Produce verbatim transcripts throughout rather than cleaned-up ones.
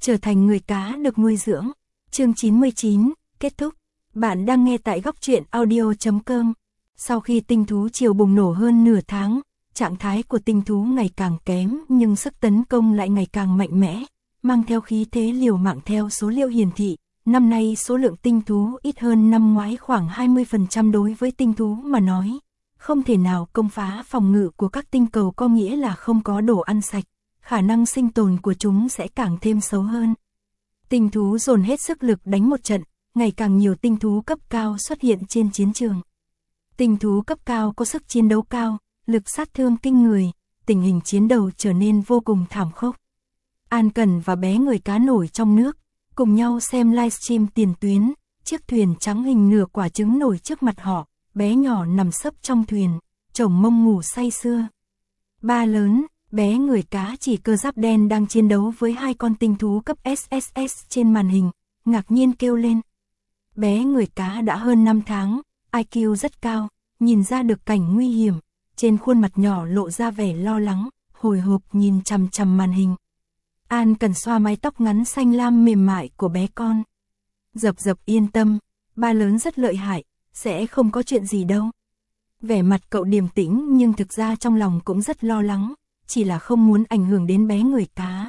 trở thành người cá được nuôi dưỡng. Chương chín mươi chín, kết thúc. Bạn đang nghe tại góc truyện audio chấm com. Sau khi tinh thú triều bùng nổ hơn nửa tháng, trạng thái của tinh thú ngày càng kém nhưng sức tấn công lại ngày càng mạnh mẽ, mang theo khí thế liều mạng. Theo số liệu hiển thị, năm nay số lượng tinh thú ít hơn năm ngoái khoảng hai mươi phần trăm. Đối với tinh thú mà nói, không thể nào công phá phòng ngự của các tinh cầu có nghĩa là không có đồ ăn sạch, khả năng sinh tồn của chúng sẽ càng thêm xấu hơn. Tinh thú dồn hết sức lực đánh một trận, ngày càng nhiều tinh thú cấp cao xuất hiện trên chiến trường. Tinh thú cấp cao có sức chiến đấu cao, lực sát thương kinh người, tình hình chiến đấu trở nên vô cùng thảm khốc. An Cần và bé người cá nổi trong nước, cùng nhau xem livestream tiền tuyến, chiếc thuyền trắng hình nửa quả trứng nổi trước mặt họ, bé nhỏ nằm sấp trong thuyền, chồng mông ngủ say sưa. Ba lớn, bé người cá chỉ cơ giáp đen đang chiến đấu với hai con tinh thú cấp ét ét ét trên màn hình, ngạc nhiên kêu lên. Bé người cá đã hơn năm tháng, i kiu rất cao, nhìn ra được cảnh nguy hiểm, trên khuôn mặt nhỏ lộ ra vẻ lo lắng, hồi hộp nhìn chằm chằm màn hình. An Cần xoa mái tóc ngắn xanh lam mềm mại của bé con. Dập dập yên tâm, ba lớn rất lợi hại, sẽ không có chuyện gì đâu. Vẻ mặt cậu điềm tĩnh nhưng thực ra trong lòng cũng rất lo lắng, chỉ là không muốn ảnh hưởng đến bé người cá.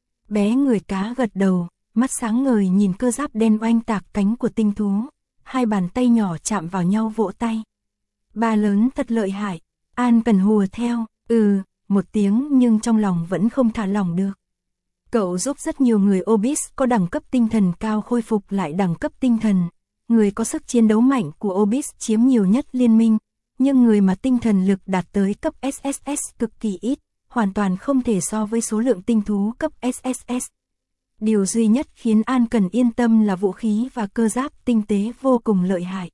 Bé người cá gật đầu, mắt sáng ngời nhìn cơ giáp đen oanh tạc cánh của tinh thú, hai bàn tay nhỏ chạm vào nhau vỗ tay. Ba lớn thật lợi hại, An Cần hùa theo, ừ, một tiếng nhưng trong lòng vẫn không thả lỏng được. Cậu giúp rất nhiều người Obis có đẳng cấp tinh thần cao khôi phục lại đẳng cấp tinh thần. Người có sức chiến đấu mạnh của Obis chiếm nhiều nhất liên minh, nhưng người mà tinh thần lực đạt tới cấp ét ét ét cực kỳ ít, hoàn toàn không thể so với số lượng tinh thú cấp ét ét ét. Điều duy nhất khiến An Cần yên tâm là vũ khí và cơ giáp tinh tế vô cùng lợi hại.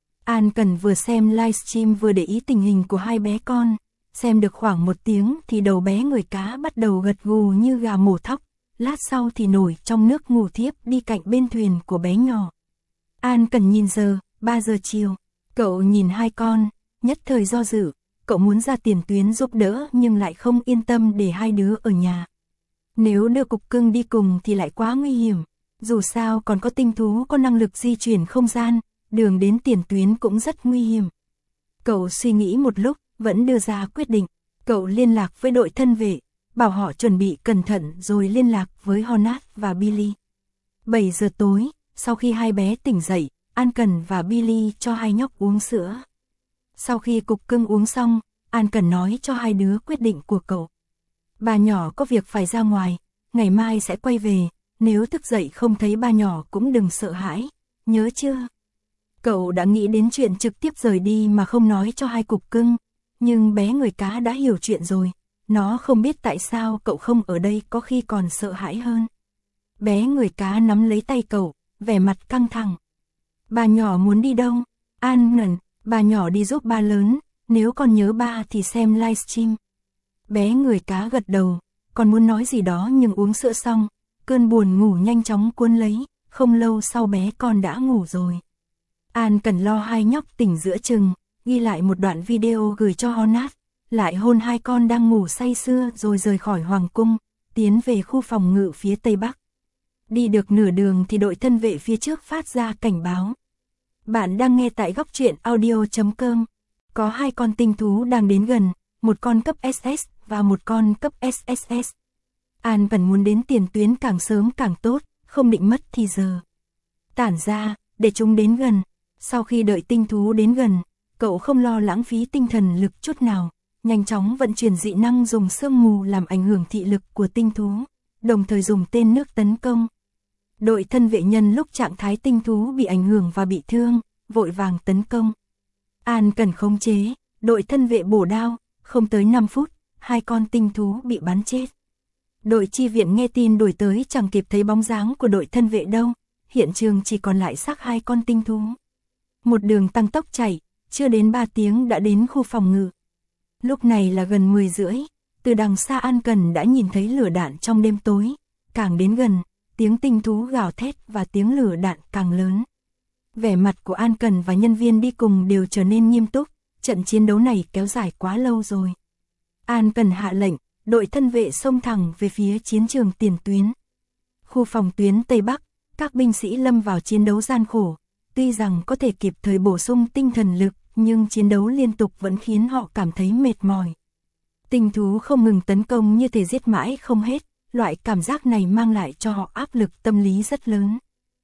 An Cần vừa xem livestream vừa để ý tình hình của hai bé con, xem được khoảng một tiếng thì đầu bé người cá bắt đầu gật gù như gà mổ thóc, lát sau thì nổi trong nước ngủ thiếp đi cạnh bên thuyền của bé nhỏ. An Cần nhìn giờ, ba giờ chiều, cậu nhìn hai con, nhất thời do dự, cậu muốn ra tiền tuyến giúp đỡ nhưng lại không yên tâm để hai đứa ở nhà. Nếu đưa cục cưng đi cùng thì lại quá nguy hiểm, dù sao còn có tinh thú có năng lực di chuyển không gian, đường đến tiền tuyến cũng rất nguy hiểm. Cậu suy nghĩ một lúc, vẫn đưa ra quyết định, cậu liên lạc với đội thân vệ, bảo họ chuẩn bị cẩn thận rồi liên lạc với Honat và Billy. bảy giờ tối, sau khi hai bé tỉnh dậy, An Cần và Billy cho hai nhóc uống sữa. Sau khi cục cưng uống xong, An Cần nói cho hai đứa quyết định của cậu. Bà nhỏ có việc phải ra ngoài, ngày mai sẽ quay về, nếu thức dậy không thấy ba nhỏ cũng đừng sợ hãi, nhớ chưa? Cậu đã nghĩ đến chuyện trực tiếp rời đi mà không nói cho hai cục cưng, nhưng bé người cá đã hiểu chuyện rồi, nó không biết tại sao cậu không ở đây có khi còn sợ hãi hơn. Bé người cá nắm lấy tay cậu, vẻ mặt căng thẳng. Bà nhỏ muốn đi đâu? An Ngần, bà nhỏ đi giúp ba lớn, nếu còn nhớ ba thì xem livestream. Bé người cá gật đầu, còn muốn nói gì đó nhưng uống sữa xong, cơn buồn ngủ nhanh chóng cuốn lấy, không lâu sau bé con đã ngủ rồi. An Cần lo hai nhóc tỉnh giữa chừng, ghi lại một đoạn video gửi cho Honat, lại hôn hai con đang ngủ say sưa rồi rời khỏi hoàng cung, tiến về khu phòng ngự phía tây bắc. Đi được nửa đường thì đội thân vệ phía trước phát ra cảnh báo. Bạn đang nghe tại góc truyện audio chấm com. Có hai con tinh thú đang đến gần, một con cấp ét ét và một con cấp ét ét ét. An Cần muốn đến tiền tuyến càng sớm càng tốt, không định mất thì giờ. Tản ra, để chúng đến gần. Sau khi đợi tinh thú đến gần, cậu không lo lãng phí tinh thần lực chút nào, nhanh chóng vận chuyển dị năng dùng sương mù làm ảnh hưởng thị lực của tinh thú, đồng thời dùng tên nước tấn công. Đội thân vệ nhân lúc trạng thái tinh thú bị ảnh hưởng và bị thương, vội vàng tấn công. An Cần khống chế, đội thân vệ bổ đao, không tới năm phút, hai con tinh thú bị bắn chết. Đội chi viện nghe tin đuổi tới chẳng kịp thấy bóng dáng của đội thân vệ đâu, hiện trường chỉ còn lại xác hai con tinh thú. Một đường tăng tốc chạy, chưa đến ba tiếng đã đến khu phòng ngự. Lúc này là gần mười rưỡi, từ đằng xa An Cần đã nhìn thấy lửa đạn trong đêm tối, càng đến gần, tiếng tinh thú gào thét và tiếng lửa đạn càng lớn. Vẻ mặt của An Cần và nhân viên đi cùng đều trở nên nghiêm túc, trận chiến đấu này kéo dài quá lâu rồi. An Cần hạ lệnh, đội thân vệ xông thẳng về phía chiến trường tiền tuyến. Khu phòng tuyến Tây Bắc, các binh sĩ lâm vào chiến đấu gian khổ, tuy rằng có thể kịp thời bổ sung tinh thần lực, nhưng chiến đấu liên tục vẫn khiến họ cảm thấy mệt mỏi. Tinh thú không ngừng tấn công như thể giết mãi không hết, loại cảm giác này mang lại cho họ áp lực tâm lý rất lớn.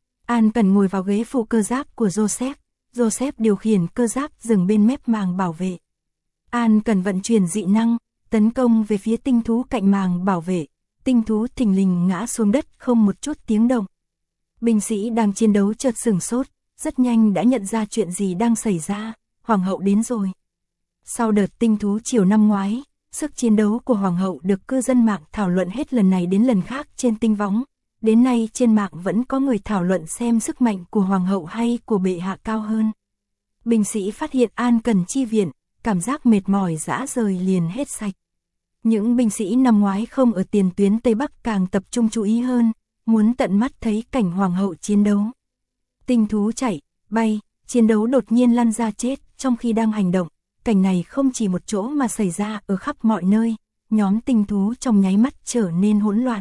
An Cần ngồi vào ghế phụ cơ giáp của Joseph, Joseph điều khiển cơ giáp dừng bên mép màng bảo vệ. An Cần vận chuyển dị năng, tấn công về phía tinh thú cạnh màng bảo vệ, tinh thú thình lình ngã xuống đất không một chút tiếng động. Binh sĩ đang chiến đấu chợt sửng sốt, rất nhanh đã nhận ra chuyện gì đang xảy ra, Hoàng hậu đến rồi. Sau đợt tinh thú chiều năm ngoái, sức chiến đấu của Hoàng hậu được cư dân mạng thảo luận hết lần này đến lần khác trên tinh võng. Đến nay trên mạng vẫn có người thảo luận xem sức mạnh của Hoàng hậu hay của bệ hạ cao hơn. Binh sĩ phát hiện An Cần chi viện, cảm giác mệt mỏi rã rời liền hết sạch. Những binh sĩ năm ngoái không ở tiền tuyến Tây Bắc càng tập trung chú ý hơn, muốn tận mắt thấy cảnh Hoàng hậu chiến đấu. Tinh thú chạy, bay, chiến đấu đột nhiên lăn ra chết trong khi đang hành động. Cảnh này không chỉ một chỗ mà xảy ra ở khắp mọi nơi, nhóm tinh thú trong nháy mắt trở nên hỗn loạn.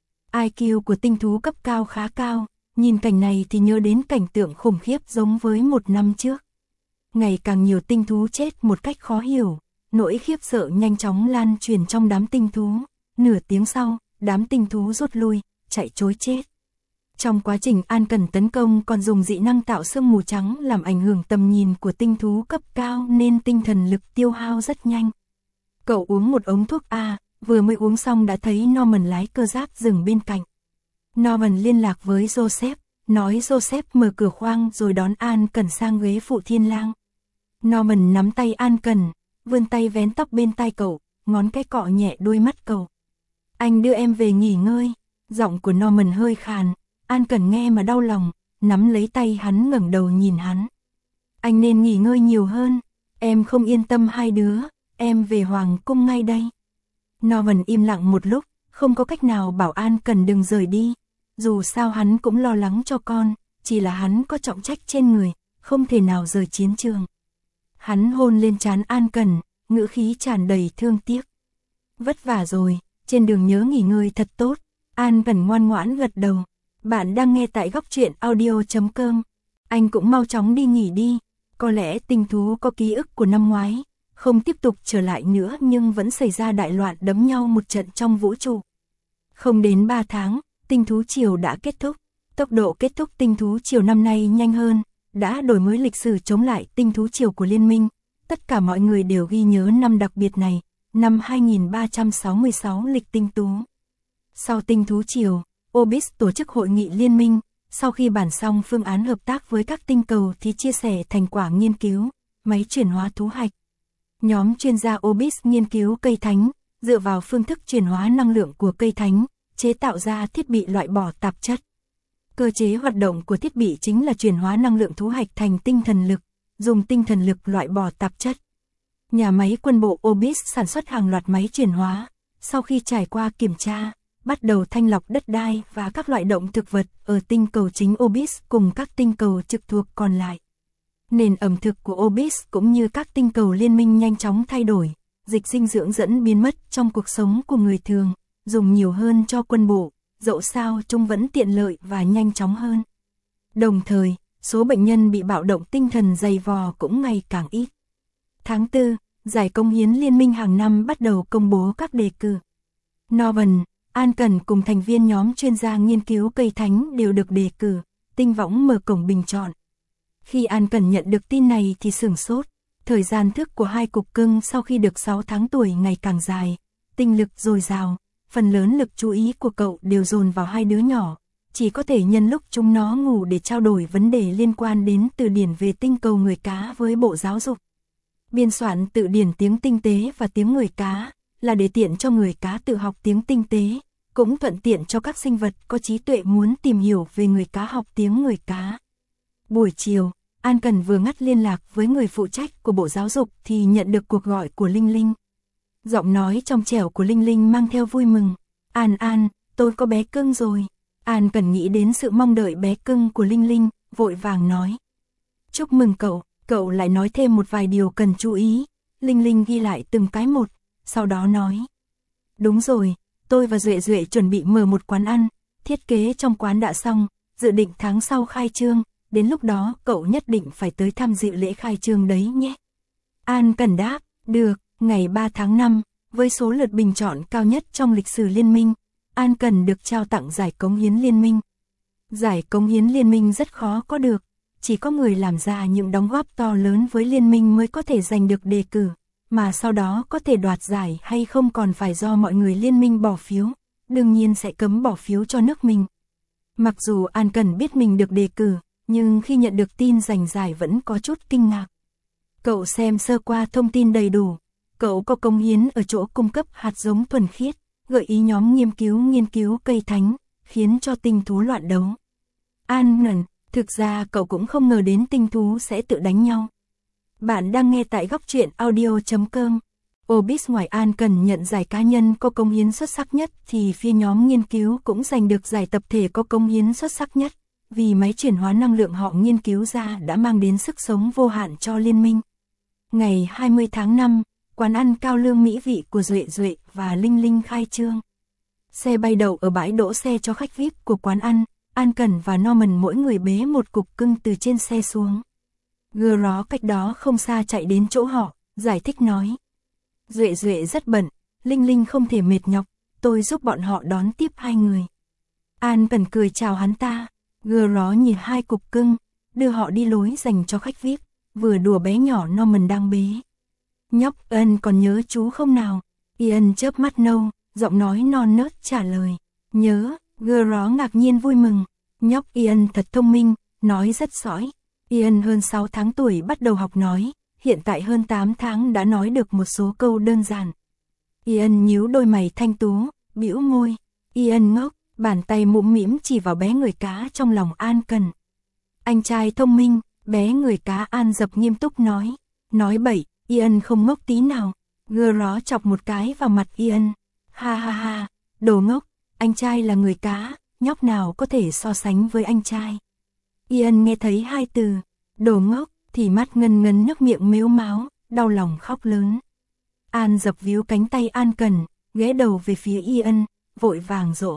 i kiu của tinh thú cấp cao khá cao, nhìn cảnh này thì nhớ đến cảnh tượng khủng khiếp giống với một năm trước. Ngày càng nhiều tinh thú chết một cách khó hiểu, nỗi khiếp sợ nhanh chóng lan truyền trong đám tinh thú. Nửa tiếng sau, đám tinh thú rút lui, chạy trối chết. Trong quá trình An Cần tấn công còn dùng dị năng tạo sương mù trắng làm ảnh hưởng tầm nhìn của tinh thú cấp cao nên tinh thần lực tiêu hao rất nhanh. Cậu uống một ống thuốc A, vừa mới uống xong đã thấy Norman lái cơ giáp dừng bên cạnh. Norman liên lạc với Joseph, nói Joseph mở cửa khoang rồi đón An Cần sang ghế phụ thiên lang. Norman nắm tay An Cần, vươn tay vén tóc bên tai cậu, ngón cái cọ nhẹ đôi mắt cậu. Anh đưa em về nghỉ ngơi, giọng của Norman hơi khàn. An Cần nghe mà đau lòng, nắm lấy tay hắn ngẩng đầu nhìn hắn. Anh nên nghỉ ngơi nhiều hơn, em không yên tâm hai đứa, em về Hoàng cung ngay đây. Norman im lặng một lúc, không có cách nào bảo An Cần đừng rời đi. Dù sao hắn cũng lo lắng cho con, chỉ là hắn có trọng trách trên người, không thể nào rời chiến trường. Hắn hôn lên trán An Cần, ngữ khí tràn đầy thương tiếc. Vất vả rồi, trên đường nhớ nghỉ ngơi thật tốt. An Cần ngoan ngoãn gật đầu. Bạn đang nghe tại góc truyện audio chấm com. Anh cũng mau chóng đi nghỉ đi. Có lẽ tinh thú có ký ức của năm ngoái, không tiếp tục trở lại nữa nhưng vẫn xảy ra đại loạn đấm nhau một trận trong vũ trụ. Không đến ba tháng, tinh thú triều đã kết thúc. Tốc độ kết thúc tinh thú triều năm nay nhanh hơn, đã đổi mới lịch sử chống lại tinh thú triều của liên minh. Tất cả mọi người đều ghi nhớ năm đặc biệt này, năm hai nghìn ba trăm sáu mươi sáu lịch tinh tú. Sau tinh thú triều, Obis tổ chức hội nghị liên minh, sau khi bàn xong phương án hợp tác với các tinh cầu thì chia sẻ thành quả nghiên cứu, máy chuyển hóa thú hạch. Nhóm chuyên gia Obis nghiên cứu cây thánh, dựa vào phương thức chuyển hóa năng lượng của cây thánh, chế tạo ra thiết bị loại bỏ tạp chất. Cơ chế hoạt động của thiết bị chính là chuyển hóa năng lượng thú hạch thành tinh thần lực, dùng tinh thần lực loại bỏ tạp chất. Nhà máy quân bộ Obis sản xuất hàng loạt máy chuyển hóa, sau khi trải qua kiểm tra, bắt đầu thanh lọc đất đai và các loại động thực vật ở tinh cầu chính Obis cùng các tinh cầu trực thuộc còn lại. Nền ẩm thực của Obis cũng như các tinh cầu liên minh nhanh chóng thay đổi, dịch dinh dưỡng dẫn biến mất trong cuộc sống của người thường, dùng nhiều hơn cho quân bộ, dẫu sao chúng vẫn tiện lợi và nhanh chóng hơn. Đồng thời, số bệnh nhân bị bạo động tinh thần dày vò cũng ngày càng ít. Tháng tư, giải công hiến liên minh hàng năm bắt đầu công bố các đề cử. Norman, An Cần cùng thành viên nhóm chuyên gia nghiên cứu cây thánh đều được đề cử, tinh võng mở cổng bình chọn. Khi An Cần nhận được tin này thì sửng sốt, thời gian thức của hai cục cưng sau khi được sáu tháng tuổi ngày càng dài, tinh lực dồi dào, phần lớn lực chú ý của cậu đều dồn vào hai đứa nhỏ, chỉ có thể nhân lúc chúng nó ngủ để trao đổi vấn đề liên quan đến từ điển về tinh cầu người cá với Bộ Giáo dục. Biên soạn từ điển tiếng tinh tế và tiếng người cá là để tiện cho người cá tự học tiếng tinh tế, cũng thuận tiện cho các sinh vật có trí tuệ muốn tìm hiểu về người cá học tiếng người cá. Buổi chiều, An Cần vừa ngắt liên lạc với người phụ trách của Bộ Giáo dục thì nhận được cuộc gọi của Linh Linh. Giọng nói trong trẻo của Linh Linh mang theo vui mừng. An An, tôi có bé cưng rồi. An Cần nghĩ đến sự mong đợi bé cưng của Linh Linh, vội vàng nói. Chúc mừng cậu, cậu lại nói thêm một vài điều cần chú ý. Linh Linh ghi lại từng cái một, sau đó nói. Đúng rồi, tôi và Duệ Duệ chuẩn bị mở một quán ăn, thiết kế trong quán đã xong, dự định tháng sau khai trương, đến lúc đó cậu nhất định phải tới tham dự lễ khai trương đấy nhé. An Cần đáp, được, ngày ba tháng năm, với số lượt bình chọn cao nhất trong lịch sử liên minh, An Cần được trao tặng giải cống hiến liên minh. Giải cống hiến liên minh rất khó có được, chỉ có người làm ra những đóng góp to lớn với liên minh mới có thể giành được đề cử, mà sau đó có thể đoạt giải hay không còn phải do mọi người liên minh bỏ phiếu, đương nhiên sẽ cấm bỏ phiếu cho nước mình. Mặc dù An Cần biết mình được đề cử, nhưng khi nhận được tin giành giải vẫn có chút kinh ngạc. Cậu xem sơ qua thông tin đầy đủ, cậu có cống hiến ở chỗ cung cấp hạt giống thuần khiết, gợi ý nhóm nghiên cứu nghiên cứu cây thánh, khiến cho tinh thú loạn đấu. An ngẩn, thực ra cậu cũng không ngờ đến tinh thú sẽ tự đánh nhau. Bạn đang nghe tại góc truyện audio chấm com. Obis ngoài An Cần nhận giải cá nhân có cống hiến xuất sắc nhất thì phía nhóm nghiên cứu cũng giành được giải tập thể có cống hiến xuất sắc nhất, vì máy chuyển hóa năng lượng họ nghiên cứu ra đã mang đến sức sống vô hạn cho liên minh. Ngày hai mươi tháng năm, quán ăn cao lương mỹ vị của Duệ Duệ và Linh Linh khai trương. Xe bay đậu ở bãi đỗ xe cho khách vi ai pi của quán ăn, An Cần và Norman mỗi người bế một cục cưng từ trên xe xuống. Gơ ró cách đó không xa chạy đến chỗ họ, giải thích nói. Duệ Duệ rất bận, Linh Linh không thể mệt nhọc, tôi giúp bọn họ đón tiếp hai người. An Cần cười chào hắn ta, gơ ró nhìn hai cục cưng, đưa họ đi lối dành cho khách vi ai pi, vừa đùa bé nhỏ Norman đang bế. Nhóc Ân còn nhớ chú không nào? Ian chớp mắt nâu, giọng nói non nớt trả lời. Nhớ, gơ ró ngạc nhiên vui mừng. Nhóc Ian thật thông minh, nói rất giỏi. Ian hơn sáu tháng tuổi bắt đầu học nói, hiện tại hơn tám tháng đã nói được một số câu đơn giản. Ian nhíu đôi mày thanh tú, bĩu môi. Ian ngốc, bàn tay mũm mĩm chỉ vào bé người cá trong lòng An Cần. Anh trai thông minh, bé người cá An Dập nghiêm túc nói. Nói bậy, Ian không ngốc tí nào. Gơ ró chọc một cái vào mặt Ian. Ha ha ha, đồ ngốc, anh trai là người cá, nhóc nào có thể so sánh với anh trai. Ian nghe thấy hai từ, đồ ngốc, thì mắt ngân ngấn nước miệng mếu máo, đau lòng khóc lớn. An Dập víu cánh tay An Cần, ghé đầu về phía Ian, vội vàng dỗ.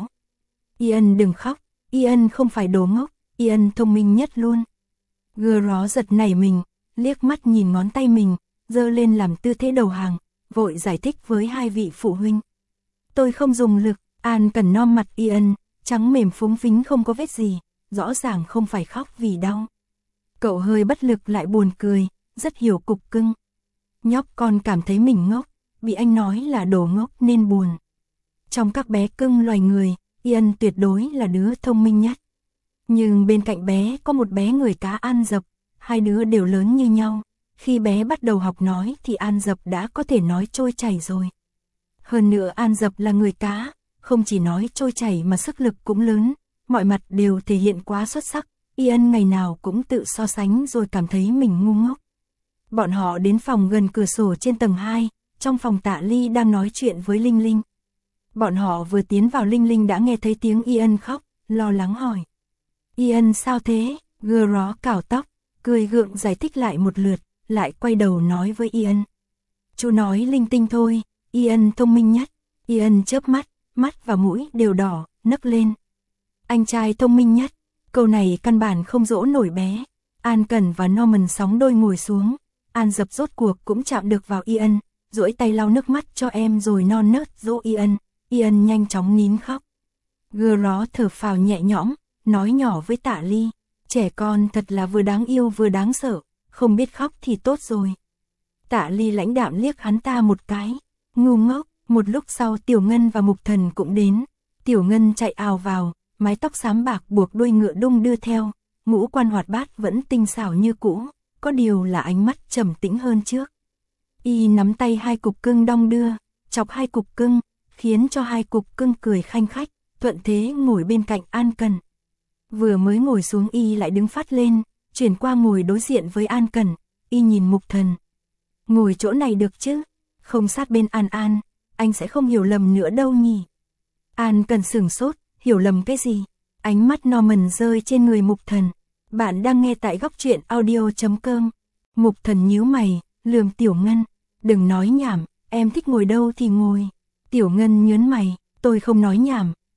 Ian đừng khóc, Ian không phải đồ ngốc, Ian thông minh nhất luôn. Gơ ró giật nảy mình, liếc mắt nhìn ngón tay mình, giơ lên làm tư thế đầu hàng, vội giải thích với hai vị phụ huynh. Tôi không dùng lực, An Cần nom mặt Ian, trắng mềm phúng phính không có vết gì, rõ ràng không phải khóc vì đau. Cậu hơi bất lực lại buồn cười, rất hiểu cục cưng. Nhóc con cảm thấy mình ngốc, bị anh nói là đồ ngốc nên buồn. Trong các bé cưng loài người, Ian tuyệt đối là đứa thông minh nhất. Nhưng bên cạnh bé có một bé người cá An Dập, hai đứa đều lớn như nhau. Khi bé bắt đầu học nói thì An Dập đã có thể nói trôi chảy rồi. Hơn nữa An Dập là người cá, không chỉ nói trôi chảy mà sức lực cũng lớn, mọi mặt đều thể hiện quá xuất sắc. Ian ngày nào cũng tự so sánh rồi cảm thấy mình ngu ngốc. Bọn họ đến phòng gần cửa sổ trên tầng hai, trong phòng Tạ Ly đang nói chuyện với Linh Linh. Bọn họ vừa tiến vào Linh Linh đã nghe thấy tiếng Ian khóc, lo lắng hỏi. Ian sao thế? Gơ ró cào tóc, cười gượng giải thích lại một lượt, lại quay đầu nói với Ian. Chú nói linh tinh thôi, Ian thông minh nhất. Ian chớp mắt, mắt và mũi đều đỏ, nấc lên. Anh trai thông minh nhất, câu này căn bản không dỗ nổi bé. An Cần và Norman sóng đôi ngồi xuống, An Dập rốt cuộc cũng chạm được vào Ian, duỗi tay lau nước mắt cho em rồi non nớt dỗ Ian. Ian nhanh chóng nín khóc. Gơ ró thở phào nhẹ nhõm, nói nhỏ với Tạ Ly. Trẻ con thật là vừa đáng yêu vừa đáng sợ, không biết khóc thì tốt rồi. Tạ Ly lãnh đạm liếc hắn ta một cái. Ngu ngốc. Một lúc sau Tiểu Ngân và Mục Thần cũng đến. Tiểu Ngân chạy ào vào, mái tóc xám bạc buộc đuôi ngựa đung đưa theo, ngũ quan hoạt bát vẫn tinh xảo như cũ, có điều là ánh mắt trầm tĩnh hơn trước. Y nắm tay hai cục cưng đong đưa, chọc hai cục cưng, khiến cho hai cục cưng cười khanh khách, thuận thế ngồi bên cạnh An Cần. Vừa mới ngồi xuống Y lại đứng phát lên, chuyển qua ngồi đối diện với An Cần. Y nhìn Mục Thần. Ngồi chỗ này được chứ? Không sát bên An An, anh sẽ không hiểu lầm nữa đâu nhỉ? An Cần sửng sốt, hiểu lầm cái gì? Ánh mắt Norman rơi trên người Mục Thần. Bạn đang nghe tại góc truyện audio chấm com. Mục Thần nhíu mày, lườm Tiểu Ngân. Đừng nói nhảm, em thích ngồi đâu thì ngồi. Tiểu Ngân nhớn mày, tôi không nói nhảm,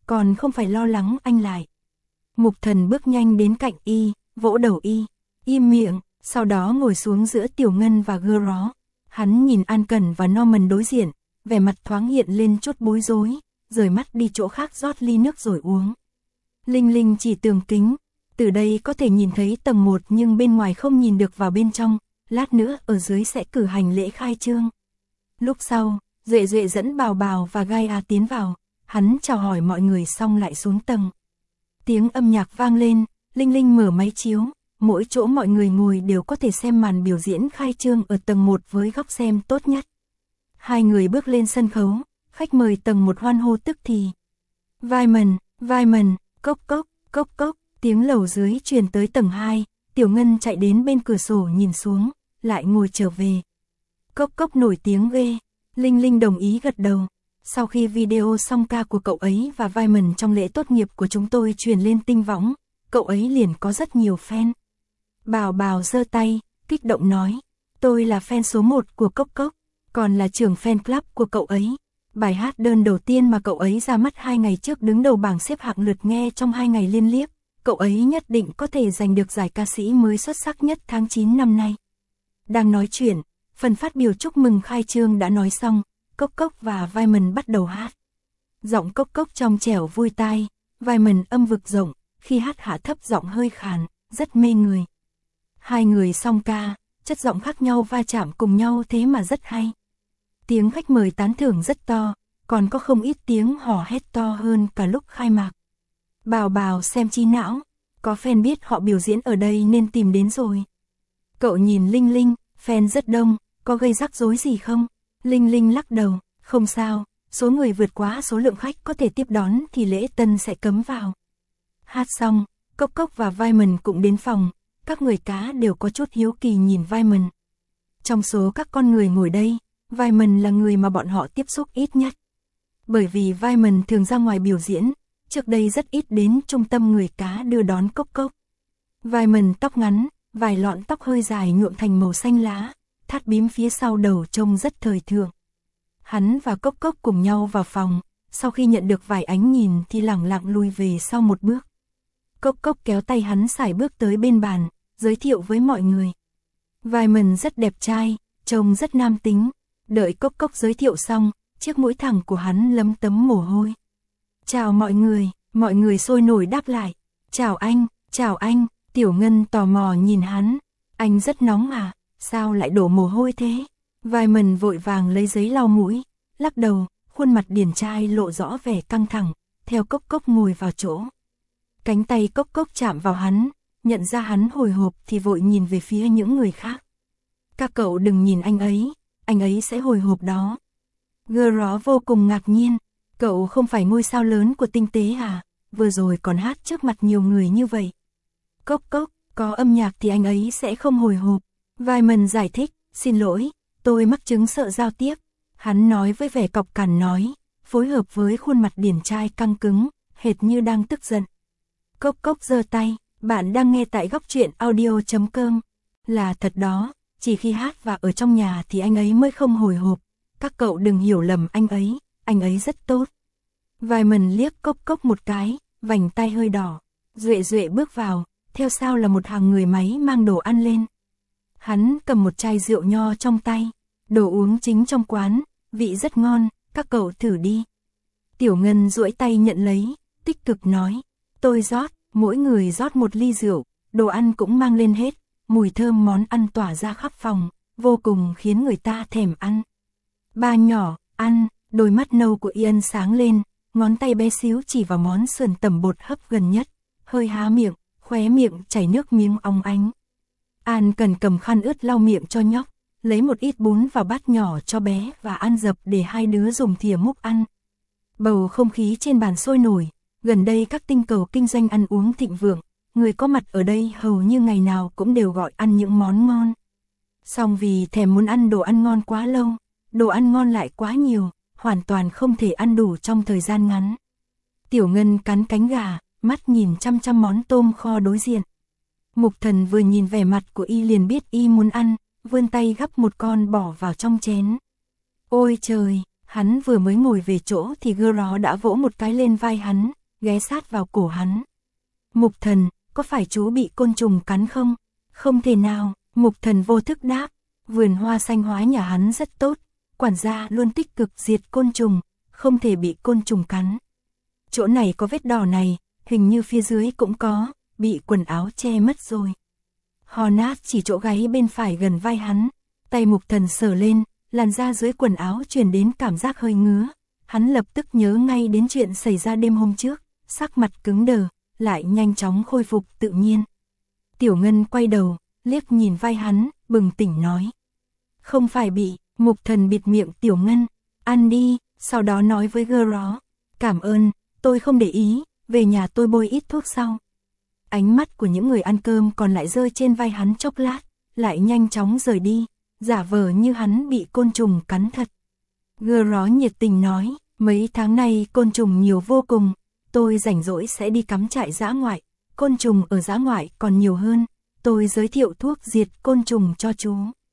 còn không phải lo lắng anh lại. Mục Thần bước nhanh đến cạnh y, vỗ đầu y, im miệng, sau đó ngồi xuống giữa Tiểu Ngân và Gơ Ró. Hắn nhìn An Cẩn và Norman đối diện, vẻ mặt thoáng hiện lên chút bối rối, rời mắt đi chỗ khác rót ly nước rồi uống. Linh Linh chỉ tường kính, từ đây có thể nhìn thấy tầng một nhưng bên ngoài không nhìn được vào bên trong, lát nữa ở dưới sẽ cử hành lễ khai trương. Lúc sau, Duệ Duệ dẫn Bào Bào và Gaia tiến vào, hắn chào hỏi mọi người xong lại xuống tầng. Tiếng âm nhạc vang lên, Linh Linh mở máy chiếu, mỗi chỗ mọi người ngồi đều có thể xem màn biểu diễn khai trương ở tầng một với góc xem tốt nhất. Hai người bước lên sân khấu, khách mời tầng một hoan hô tức thì. Vaiman, Vaiman, cốc cốc, cốc cốc, tiếng lầu dưới truyền tới tầng hai, Tiểu Ngân chạy đến bên cửa sổ nhìn xuống, lại ngồi trở về. Cốc cốc nổi tiếng ghê, Linh Linh đồng ý gật đầu. Sau khi video song ca của cậu ấy và Vaiman trong lễ tốt nghiệp của chúng tôi truyền lên tinh võng, cậu ấy liền có rất nhiều fan. Bào Bào giơ tay, kích động nói, tôi là fan số một của Cốc Cốc, còn là trưởng fan club của cậu ấy. Bài hát đơn đầu tiên mà cậu ấy ra mắt hai ngày trước đứng đầu bảng xếp hạng lượt nghe trong hai ngày liên tiếp, cậu ấy nhất định có thể giành được giải ca sĩ mới xuất sắc nhất tháng chín năm nay. Đang nói chuyện, phần phát biểu chúc mừng khai trương đã nói xong, Cốc Cốc và Vaiman bắt đầu hát. Giọng Cốc Cốc trong trẻo vui tai, Vaiman âm vực rộng, khi hát hạ thấp giọng hơi khàn, rất mê người. Hai người song ca, chất giọng khác nhau va chạm cùng nhau thế mà rất hay. Tiếng khách mời tán thưởng rất to, còn có không ít tiếng hò hét to hơn cả lúc khai mạc. Bào Bào xem trí não, có fan biết họ biểu diễn ở đây nên tìm đến rồi. Cậu nhìn Linh Linh, fan rất đông, có gây rắc rối gì không? Linh Linh lắc đầu, không sao, số người vượt quá số lượng khách có thể tiếp đón thì lễ tân sẽ cấm vào. Hát xong, Cốc Cốc và Vaiman cũng đến phòng, các người cá đều có chút hiếu kỳ nhìn Vaiman. Trong số các con người ngồi đây, Vaiman là người mà bọn họ tiếp xúc ít nhất. Bởi vì Vaiman thường ra ngoài biểu diễn, trước đây rất ít đến trung tâm người cá đưa đón Cốc Cốc. Vaiman tóc ngắn, vài lọn tóc hơi dài nhuộm thành màu xanh lá, thắt bím phía sau đầu trông rất thời thượng. Hắn và Cốc Cốc cùng nhau vào phòng, sau khi nhận được vài ánh nhìn thì lẳng lặng lùi về sau một bước. Cốc Cốc kéo tay hắn sải bước tới bên bàn, giới thiệu với mọi người. Vaiman rất đẹp trai, trông rất nam tính. Đợi Cốc Cốc giới thiệu xong, chiếc mũi thẳng của hắn lấm tấm mồ hôi. Chào mọi người, mọi người sôi nổi đáp lại. Chào anh, chào anh, Tiểu Ngân tò mò nhìn hắn. Anh rất nóng à, sao lại đổ mồ hôi thế? Vaiman vội vàng lấy giấy lau mũi, lắc đầu, khuôn mặt điển trai lộ rõ vẻ căng thẳng, theo Cốc Cốc ngồi vào chỗ. Cánh tay Cốc Cốc chạm vào hắn, nhận ra hắn hồi hộp thì vội nhìn về phía những người khác. Các cậu đừng nhìn anh ấy, anh ấy sẽ hồi hộp đó. Gơ Ró vô cùng ngạc nhiên, cậu không phải ngôi sao lớn của tinh tế à, vừa rồi còn hát trước mặt nhiều người như vậy. Cốc Cốc, có âm nhạc thì anh ấy sẽ không hồi hộp. Vaiman giải thích, xin lỗi, tôi mắc chứng sợ giao tiếp. Hắn nói với vẻ cọc cằn nói, phối hợp với khuôn mặt điển trai căng cứng, hệt như đang tức giận. Cốc Cốc giơ tay, bạn đang nghe tại góc truyện audio chấm com. Là thật đó, chỉ khi hát và ở trong nhà thì anh ấy mới không hồi hộp. Các cậu đừng hiểu lầm anh ấy, anh ấy rất tốt. Vaiman liếc Cốc Cốc một cái, vành tay hơi đỏ. Duệ Duệ bước vào, theo sau là một hàng người máy mang đồ ăn lên. Hắn cầm một chai rượu nho trong tay, đồ uống chính trong quán, vị rất ngon, các cậu thử đi. Tiểu Ngân duỗi tay nhận lấy, tích cực nói, tôi rót, mỗi người rót một ly rượu, đồ ăn cũng mang lên hết, mùi thơm món ăn tỏa ra khắp phòng, vô cùng khiến người ta thèm ăn. Ba nhỏ, ăn, đôi mắt nâu của Ian sáng lên, ngón tay bé xíu chỉ vào món sườn tẩm bột hấp gần nhất, hơi há miệng, khóe miệng chảy nước miếng óng ánh. An cần cầm khăn ướt lau miệng cho nhóc, lấy một ít bún vào bát nhỏ cho bé và ăn dập để hai đứa dùng thìa múc ăn. Bầu không khí trên bàn sôi nổi, gần đây các tinh cầu kinh doanh ăn uống thịnh vượng, người có mặt ở đây hầu như ngày nào cũng đều gọi ăn những món ngon. Song vì thèm muốn ăn đồ ăn ngon quá lâu, đồ ăn ngon lại quá nhiều, hoàn toàn không thể ăn đủ trong thời gian ngắn. Tiểu Ngân cắn cánh gà, mắt nhìn chăm chăm món tôm kho đối diện. Mục Thần vừa nhìn vẻ mặt của y liền biết y muốn ăn, vươn tay gắp một con bỏ vào trong chén. Ôi trời, Hắn vừa mới ngồi về chỗ thì Gro đã vỗ một cái lên vai hắn, ghé sát vào cổ hắn. Mục Thần, có phải chú bị côn trùng cắn không? Không thể nào, Mục Thần vô thức đáp. Vườn hoa xanh hóa nhà hắn rất tốt, quản gia luôn tích cực diệt côn trùng, không thể bị côn trùng cắn. Chỗ này có vết đỏ này, hình như phía dưới cũng có, bị quần áo che mất rồi. Hornet chỉ chỗ gáy bên phải gần vai hắn, tay Mục Thần sờ lên, làn da dưới quần áo truyền đến cảm giác hơi ngứa. Hắn lập tức nhớ ngay đến chuyện xảy ra đêm hôm trước, sắc mặt cứng đờ, lại nhanh chóng khôi phục tự nhiên. Tiểu Ngân quay đầu, liếc nhìn vai hắn, bừng tỉnh nói. Không phải bị, Mục Thần bịt miệng Tiểu Ngân, ăn đi, sau đó nói với Gro. Cảm ơn, tôi không để ý, về nhà tôi bôi ít thuốc sau. Ánh mắt của những người ăn cơm còn lại rơi trên vai hắn chốc lát, lại nhanh chóng rời đi, giả vờ như hắn bị côn trùng cắn thật. Gro nhiệt tình nói, mấy tháng nay côn trùng nhiều vô cùng, tôi rảnh rỗi sẽ đi cắm trại dã ngoại, côn trùng ở dã ngoại còn nhiều hơn, tôi giới thiệu thuốc diệt côn trùng cho chú.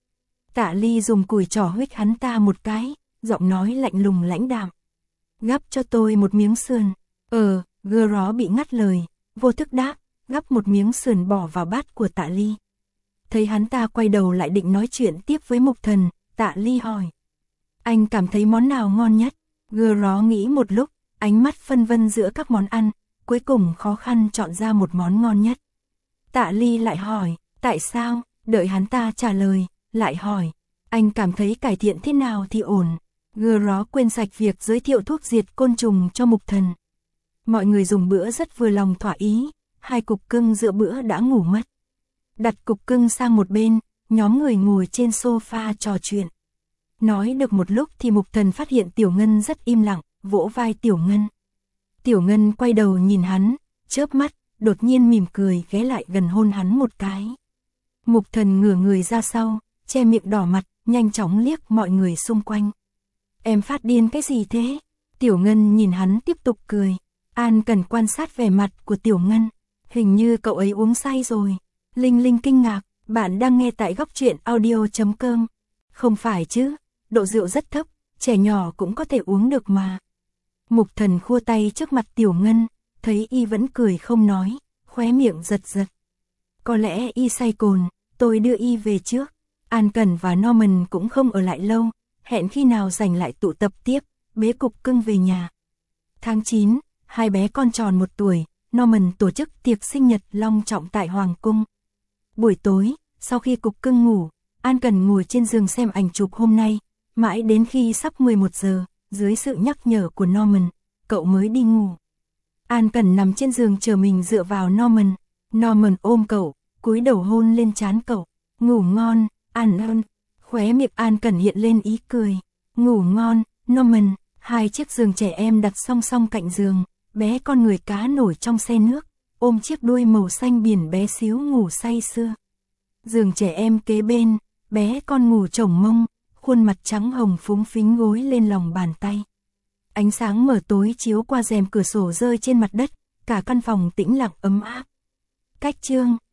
Tạ Ly dùng cùi trỏ huých hắn ta một cái, giọng nói lạnh lùng lãnh đạm. Gắp cho tôi một miếng sườn. Ờ, Gro bị ngắt lời, vô thức đáp, gắp một miếng sườn bỏ vào bát của Tạ Ly. Thấy hắn ta quay đầu lại định nói chuyện tiếp với Mục Thần, Tạ Ly hỏi. Anh cảm thấy món nào ngon nhất? Gro nghĩ một lúc, ánh mắt phân vân giữa các món ăn, cuối cùng khó khăn chọn ra một món ngon nhất. Tạ Ly lại hỏi, tại sao? Đợi hắn ta trả lời, lại hỏi, anh cảm thấy cải thiện thế nào thì ổn. Gro quên sạch việc giới thiệu thuốc diệt côn trùng cho Mục Thần. Mọi người dùng bữa rất vừa lòng thỏa ý, hai cục cưng giữa bữa đã ngủ mất. Đặt cục cưng sang một bên, nhóm người ngồi trên sofa trò chuyện. Nói được một lúc thì Mục Thần phát hiện Tiểu Ngân rất im lặng, vỗ vai Tiểu Ngân. Tiểu Ngân quay đầu nhìn hắn, chớp mắt, đột nhiên mỉm cười ghé lại gần hôn hắn một cái. Mục Thần ngửa người ra sau, che miệng đỏ mặt, nhanh chóng liếc mọi người xung quanh. Em phát điên cái gì thế? Tiểu Ngân nhìn hắn tiếp tục cười. An cần quan sát vẻ mặt của Tiểu Ngân. Hình như cậu ấy uống say rồi. Linh Linh kinh ngạc, bạn đang nghe tại góc truyện audio chấm com. Không phải chứ, độ rượu rất thấp, trẻ nhỏ cũng có thể uống được mà. Mục Thần khua tay trước mặt Tiểu Ngân, thấy y vẫn cười không nói, khóe miệng giật giật. Có lẽ y say cồn, tôi đưa y về trước. An Cẩn và Norman cũng không ở lại lâu, hẹn khi nào rảnh lại tụ tập tiếp, bế cục cưng về nhà. Tháng chín, hai bé con tròn một tuổi, Norman tổ chức tiệc sinh nhật long trọng tại Hoàng cung. Buổi tối, sau khi cục cưng ngủ, An Cẩn ngồi trên giường xem ảnh chụp hôm nay, mãi đến khi sắp mười một giờ, dưới sự nhắc nhở của Norman, cậu mới đi ngủ. An Cẩn nằm trên giường chờ mình dựa vào Norman, Norman ôm cậu, cúi đầu hôn lên trán cậu, ngủ ngon, An ơn. Khóe miệng An Cẩn hiện lên ý cười, ngủ ngon, Norman. Hai chiếc giường trẻ em đặt song song cạnh giường, bé con người cá nổi trong xe nước, ôm chiếc đuôi màu xanh biển bé xíu ngủ say sưa. Giường trẻ em kế bên, bé con ngủ chổng mông, khuôn mặt trắng hồng phúng phính gối lên lòng bàn tay. Ánh sáng mờ tối chiếu qua rèm cửa sổ rơi trên mặt đất, cả căn phòng tĩnh lặng ấm áp. Cách chương